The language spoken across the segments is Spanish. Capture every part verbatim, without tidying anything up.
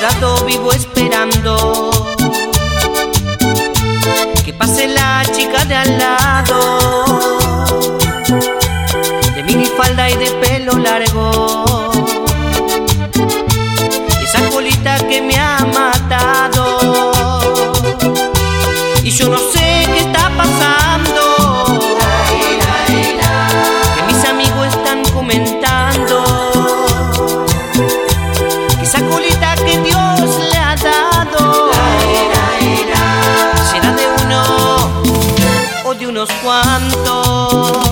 enamorado vivo esperando que pase la chica de al lado, de minifalda y de pelo largo, esa colita que me ha matado. Y yo no sé qué está pasando, que mis amigos están comentando que esa colita que Dios le ha dado será de uno o de unos cuantos.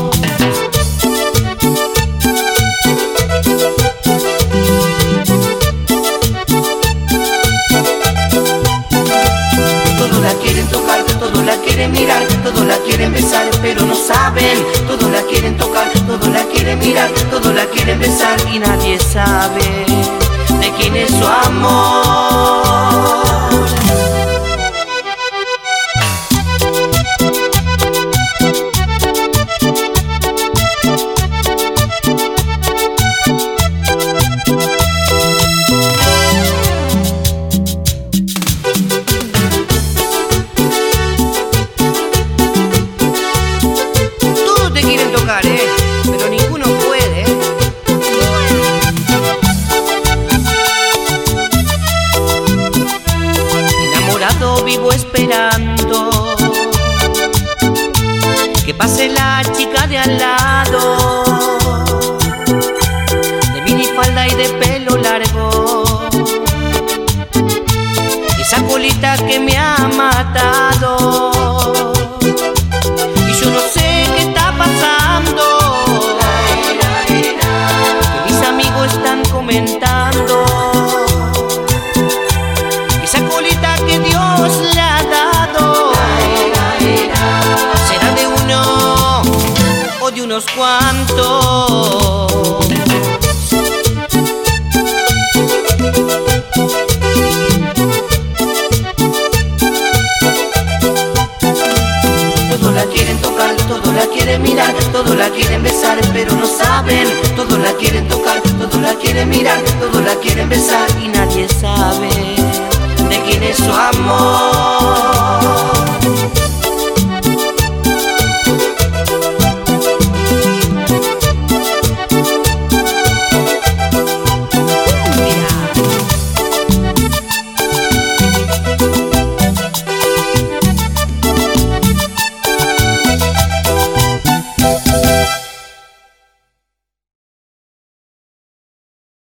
Todos la quieren tocar, todos la quieren mirar, todos la quieren besar, pero no saben. Todos la quieren tocar, todos la quieren mirar, todos la quieren besar y nadie sabe de quién es su amor. ¿eh? Pero ninguno puede. Enamorado vivo esperando que pase la chica de al lado, de minifalda y de pelo largo, esa colita que me ha matado. Y yo no sé qué está pasando, que mis amigos están comentando que esa colita que Dios le ha dado será de uno o de unos cuantos.